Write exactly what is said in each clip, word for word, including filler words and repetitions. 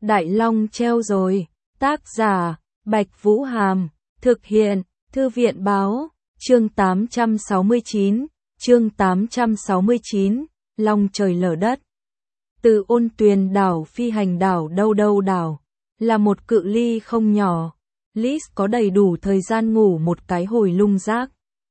Đại Long treo rồi. Tác giả, Bạch Vũ Hàm. Thực hiện, Thư viện báo. Chương tám trăm sáu mươi chín. Chương tám trăm sáu mươi chín. Long trời lở đất. Từ Ôn Tuyền đảo phi hành đảo đâu đâu đảo. Là một cự ly không nhỏ. Liz có đầy đủ thời gian ngủ một cái hồi lung rác.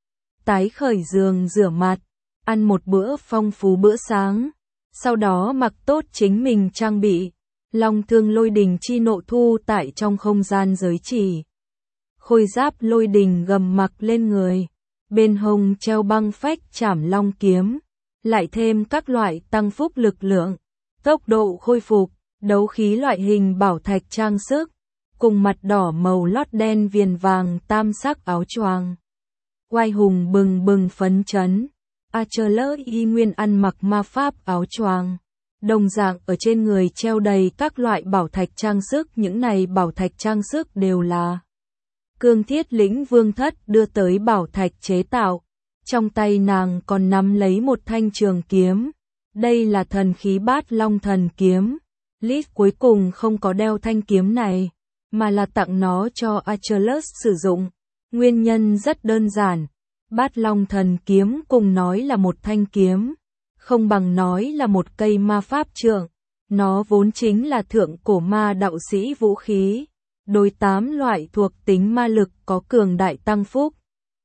Tái khởi giường rửa mặt. Ăn một bữa phong phú bữa sáng. Sau đó mặc tốt chính mình trang bị. Long thương lôi đình chi nộ thu tại trong không gian giới chỉ. Khôi giáp lôi đình gầm mặc lên người. Bên hông treo băng phách chảm long kiếm. Lại thêm các loại tăng phúc lực lượng, tốc độ khôi phục, đấu khí loại hình bảo thạch trang sức. Cùng mặt đỏ màu lót đen viền vàng tam sắc áo choàng. Oai hùng bừng bừng phấn chấn. Achilles y nguyên ăn mặc ma pháp áo choàng. Đồng dạng ở trên người treo đầy các loại bảo thạch trang sức. Những này bảo thạch trang sức đều là Cương Thiết Lĩnh Vương Thất đưa tới bảo thạch chế tạo. Trong tay nàng còn nắm lấy một thanh trường kiếm. Đây là thần khí Bát Long thần kiếm. Liz cuối cùng không có đeo thanh kiếm này, mà là tặng nó cho Achilles sử dụng. Nguyên nhân rất đơn giản. Bát Long thần kiếm cùng nói là một thanh kiếm, không bằng nói là một cây ma pháp trượng. Nó vốn chính là thượng cổ ma đạo sĩ vũ khí. Đối tám loại thuộc tính ma lực có cường đại tăng phúc.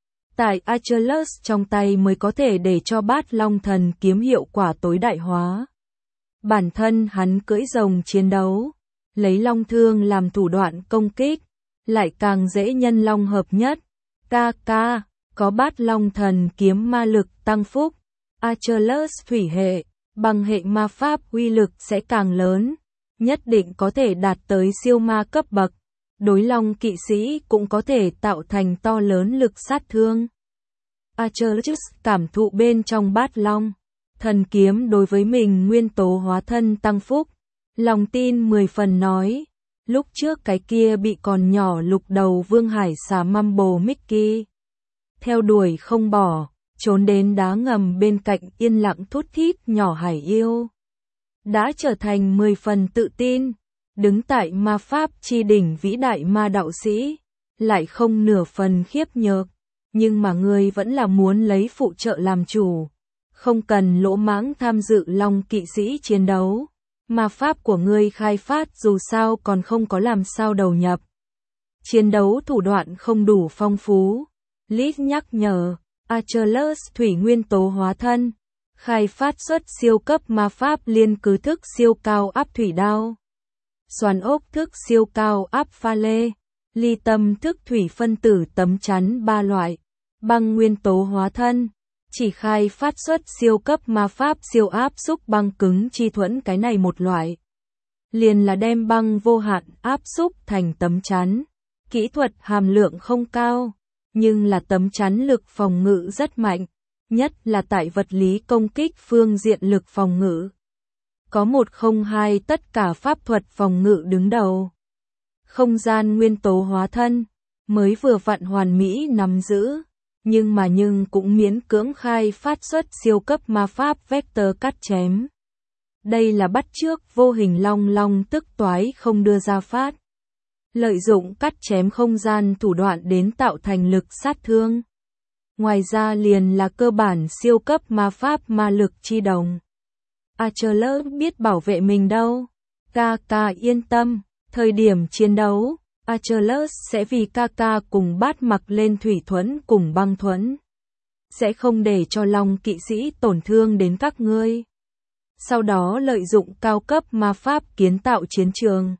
Tại Achilles trong tay mới có thể để cho Bát Long thần kiếm hiệu quả tối đại hóa. Bản thân hắn cưỡi rồng chiến đấu, lấy long thương làm thủ đoạn công kích, lại càng dễ nhân long hợp nhất. Ca ca, có Bát Long thần kiếm ma lực tăng phúc, Achilles thủy hệ, bằng hệ ma pháp uy lực sẽ càng lớn, nhất định có thể đạt tới siêu ma cấp bậc. Đối long kỵ sĩ cũng có thể tạo thành to lớn lực sát thương. Achilles cảm thụ bên trong Bát Long thần kiếm đối với mình nguyên tố hóa thân tăng phúc. Lòng tin mười phần nói. Lúc trước cái kia bị còn nhỏ lục đầu vương hải xà Mumble Mickey theo đuổi không bỏ, trốn đến đá ngầm bên cạnh yên lặng thút thít nhỏ hải yêu. Đã trở thành mười phần tự tin. Đứng tại ma pháp chi đỉnh vĩ đại ma đạo sĩ, lại không nửa phần khiếp nhược, nhưng mà ngươi vẫn là muốn lấy phụ trợ làm chủ, không cần lỗ mãng tham dự long kỵ sĩ chiến đấu. Ma pháp của ngươi khai phát dù sao còn không có làm sao đầu nhập. Chiến đấu thủ đoạn không đủ phong phú. Liz nhắc nhở, Achilles thủy nguyên tố hóa thân, khai phát xuất siêu cấp ma pháp liên cứ thức siêu cao áp thủy đao. Xoàn ốc thức siêu cao áp pha lê, ly tâm thức thủy phân tử tấm chắn ba loại, băng nguyên tố hóa thân, chỉ khai phát xuất siêu cấp ma pháp siêu áp xúc băng cứng chi thuẫn cái này một loại. Liền là đem băng vô hạn áp xúc thành tấm chắn, kỹ thuật hàm lượng không cao, nhưng là tấm chắn lực phòng ngự rất mạnh, nhất là tại vật lý công kích phương diện lực phòng ngự. Có một không hai tất cả pháp thuật phòng ngự đứng đầu. Không gian nguyên tố hóa thân, mới vừa vặn hoàn mỹ nắm giữ, nhưng mà nhưng cũng miễn cưỡng khai phát xuất siêu cấp ma pháp vector cắt chém. Đây là bắt chước vô hình long long tức toái không đưa ra phát. Lợi dụng cắt chém không gian thủ đoạn đến tạo thành lực sát thương. Ngoài ra liền là cơ bản siêu cấp ma pháp ma lực chi đồng. Achilles biết bảo vệ mình đâu. Ca ca yên tâm, thời điểm chiến đấu, Achilles sẽ vì ca ca cùng Bát mặc lên thủy thuẫn cùng băng thuẫn. Sẽ không để cho long kỵ sĩ tổn thương đến các ngươi. Sau đó lợi dụng cao cấp ma pháp kiến tạo chiến trường.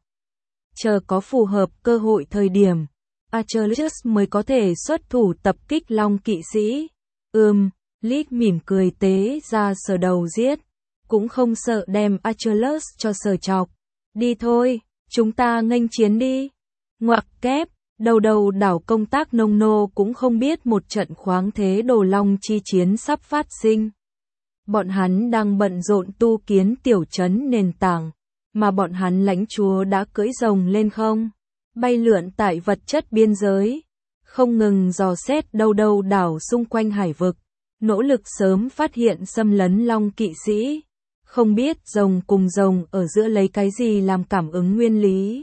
Chờ có phù hợp cơ hội thời điểm, Achilles mới có thể xuất thủ tập kích long kỵ sĩ. Ừm, Liz mỉm cười tế ra sờ đầu giết. Cũng không sợ đem Achilles cho sờ chọc. Đi thôi, chúng ta nghênh chiến đi. Ngoặc kép, đầu đầu đảo công tác nông nô cũng không biết một trận khoáng thế đồ long chi chiến sắp phát sinh. Bọn hắn đang bận rộn tu kiến tiểu trấn nền tảng, mà bọn hắn lãnh chúa đã cưỡi rồng lên không, bay lượn tại vật chất biên giới, không ngừng dò xét đầu đầu đảo xung quanh hải vực, nỗ lực sớm phát hiện xâm lấn long kỵ sĩ. Không biết rồng cùng rồng ở giữa lấy cái gì làm cảm ứng nguyên lý.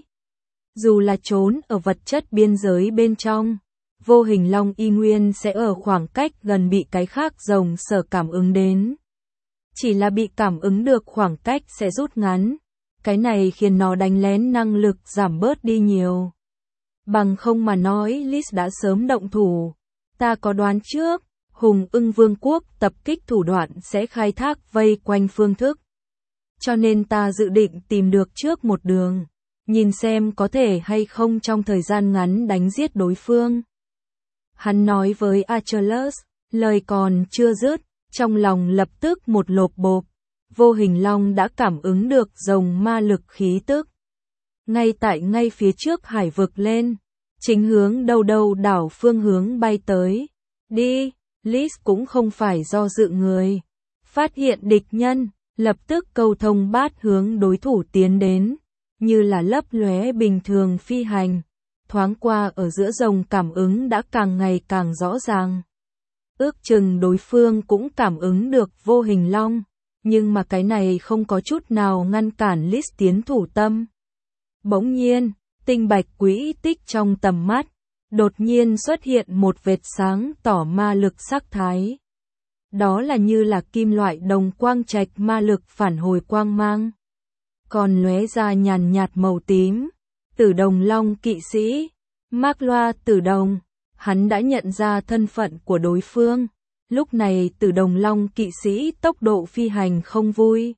Dù là trốn ở vật chất biên giới bên trong, vô hình long y nguyên sẽ ở khoảng cách gần bị cái khác rồng sở cảm ứng đến. Chỉ là bị cảm ứng được khoảng cách sẽ rút ngắn. Cái này khiến nó đánh lén năng lực giảm bớt đi nhiều. Bằng không mà nói Liz đã sớm động thủ. Ta có đoán trước, Hùng Ưng Vương quốc tập kích thủ đoạn sẽ khai thác vây quanh phương thức. Cho nên ta dự định tìm được trước một đường, nhìn xem có thể hay không trong thời gian ngắn đánh giết đối phương. Hắn nói với Achilles, lời còn chưa dứt, trong lòng lập tức một lộp bộp. Vô hình long đã cảm ứng được rồng ma lực khí tức. Ngay tại ngay phía trước hải vực lên, chính hướng đâu đâu đảo phương hướng bay tới. Đi, Liz cũng không phải do dự người. Phát hiện địch nhân, lập tức cầu thông bát hướng đối thủ tiến đến, như là lấp lóe bình thường phi hành. Thoáng qua ở giữa rồng cảm ứng đã càng ngày càng rõ ràng. Ước chừng đối phương cũng cảm ứng được vô hình long. Nhưng mà cái này không có chút nào ngăn cản Liz tiến thủ tâm. Bỗng nhiên, tinh bạch quỹ tích trong tầm mắt, đột nhiên xuất hiện một vệt sáng tỏ ma lực sắc thái. Đó là như là kim loại đồng quang trạch ma lực phản hồi quang mang. Còn lóe ra nhàn nhạt màu tím, Tử Đồng Long kỵ sĩ, Mác Loa Tử Đồng, hắn đã nhận ra thân phận của đối phương. Lúc này Tử Đồng Long kỵ sĩ tốc độ phi hành không vui.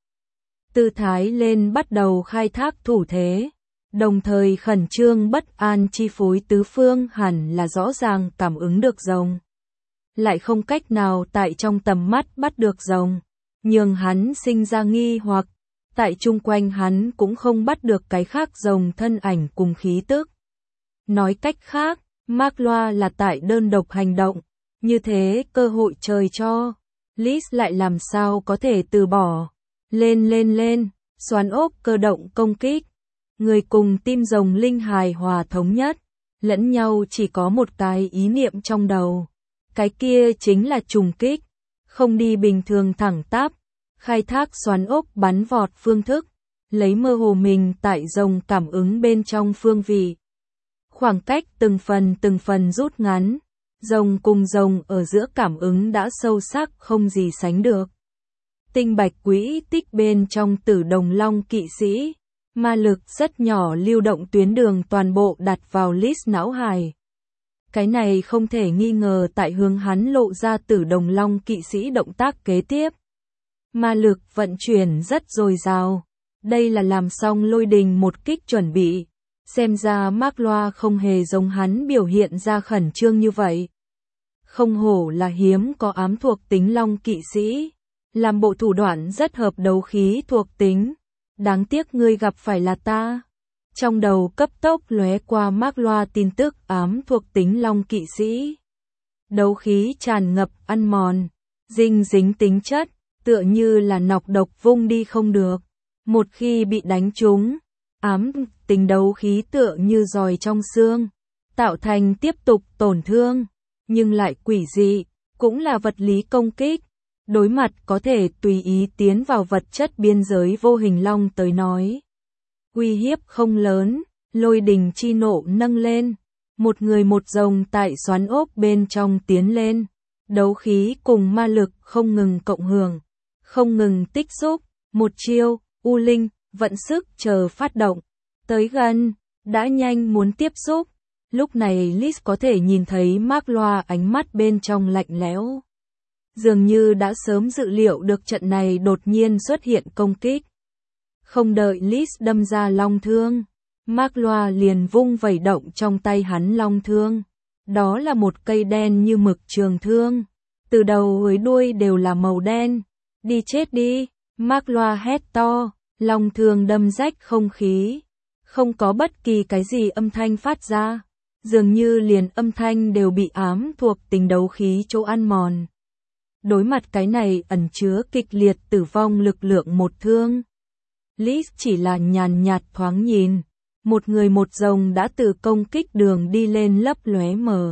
Tư thái lên bắt đầu khai thác thủ thế, đồng thời khẩn trương bất an chi phối tứ phương hẳn là rõ ràng cảm ứng được rồng. Lại không cách nào tại trong tầm mắt bắt được rồng, nhường hắn sinh ra nghi hoặc, tại chung quanh hắn cũng không bắt được cái khác rồng thân ảnh cùng khí tức. Nói cách khác, Mác Loa là tại đơn độc hành động. Như thế cơ hội trời cho, Liz lại làm sao có thể từ bỏ. Lên lên lên, xoắn ốc cơ động công kích. Người cùng tim rồng linh hài hòa thống nhất, lẫn nhau chỉ có một cái ý niệm trong đầu. Cái kia chính là trùng kích, không đi bình thường thẳng tắp, khai thác xoắn ốc bắn vọt phương thức, lấy mơ hồ mình tại rồng cảm ứng bên trong phương vị. Khoảng cách từng phần từng phần rút ngắn. Rồng cùng rồng ở giữa cảm ứng đã sâu sắc không gì sánh được. Tinh bạch quỹ tích bên trong Tử Đồng Long kỵ sĩ, ma lực rất nhỏ lưu động tuyến đường toàn bộ đặt vào Liz não hài. Cái này không thể nghi ngờ tại hướng hắn lộ ra Tử Đồng Long kỵ sĩ động tác kế tiếp. Ma lực vận chuyển rất dồi dào. Đây là làm xong lôi đình một kích chuẩn bị. Xem ra Mác Loa không hề giống hắn biểu hiện ra khẩn trương như vậy. Không hổ là hiếm có ám thuộc tính long kỵ sĩ. Làm bộ thủ đoạn rất hợp đấu khí thuộc tính. Đáng tiếc ngươi gặp phải là ta. Trong đầu cấp tốc lóe qua Mác Loa tin tức ám thuộc tính long kỵ sĩ. Đấu khí tràn ngập ăn mòn, dinh dính tính chất, tựa như là nọc độc vung đi không được. Một khi bị đánh trúng, ám tính đấu khí tựa như giòi trong xương, tạo thành tiếp tục tổn thương, nhưng lại quỷ dị, cũng là vật lý công kích. Đối mặt có thể tùy ý tiến vào vật chất biên giới vô hình long tới nói. Uy hiếp không lớn, lôi đình chi nộ nâng lên, một người một rồng tại xoắn ốc bên trong tiến lên, đấu khí cùng ma lực không ngừng cộng hưởng, không ngừng tích xúc, một chiêu, U Linh, vận sức chờ phát động, tới gần, đã nhanh muốn tiếp xúc. Lúc này Liz có thể nhìn thấy Mác Loa ánh mắt bên trong lạnh lẽo. Dường như đã sớm dự liệu được trận này đột nhiên xuất hiện công kích. Không đợi Liz đâm ra long thương, Mác Loa liền vung vẩy động trong tay hắn long thương. Đó là một cây đen như mực trường thương, từ đầu tới đuôi đều là màu đen. Đi chết đi, Mác Loa hét to, long thương đâm rách không khí. Không có bất kỳ cái gì âm thanh phát ra, dường như liền âm thanh đều bị ám thuộc tính đấu khí chỗ ăn mòn. Đối mặt cái này ẩn chứa kịch liệt tử vong lực lượng một thương, Liz chỉ là nhàn nhạt thoáng nhìn, một người một rồng đã từ công kích đường đi lên lấp lóe mờ.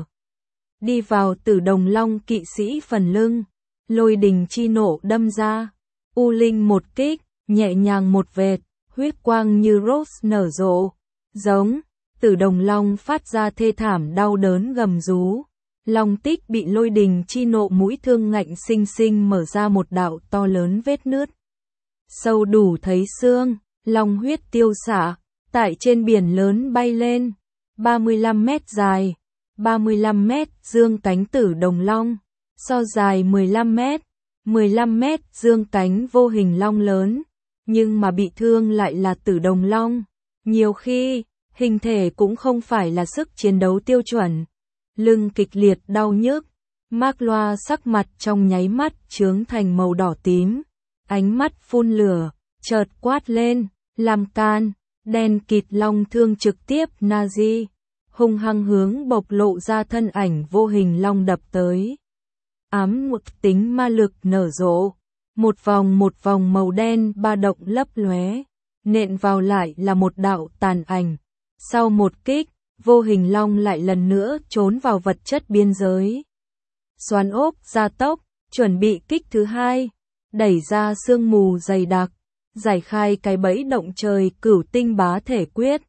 Đi vào Tử Đồng Long kỵ sĩ phần lưng, lôi đình chi nộ đâm ra, U Linh một kích, nhẹ nhàng một vệt, huyết quang như rose nở rộ, giống, Tử Đồng Long phát ra thê thảm đau đớn gầm rú. Long Tích bị lôi đình chi nộ mũi thương ngạnh sinh sinh mở ra một đạo to lớn vết nứt. Sâu đủ thấy xương, long huyết tiêu xạ, tại trên biển lớn bay lên, ba mươi lăm mét dài, ba mươi lăm mét dương cánh Tử Đồng Long, so dài mười lăm mét, mười lăm mét dương cánh vô hình long lớn, nhưng mà bị thương lại là Tử Đồng Long. Nhiều khi, hình thể cũng không phải là sức chiến đấu tiêu chuẩn. Lưng kịch liệt đau nhức, Mác Loa sắc mặt trong nháy mắt chướng thành màu đỏ tím, ánh mắt phun lửa, chợt quát lên, làm can, đen kịt long thương trực tiếp Nazi, hung hăng hướng bộc lộ ra thân ảnh vô hình long đập tới. Ám ngục tính ma lực nở rộ, một vòng một vòng màu đen ba động lấp lóe, nện vào lại là một đạo tàn ảnh. Sau một kích, vô hình long lại lần nữa trốn vào vật chất biên giới. Xoắn ốc gia tốc, chuẩn bị kích thứ hai, đẩy ra sương mù dày đặc, giải khai cái bẫy động trời cửu tinh bá thể quyết.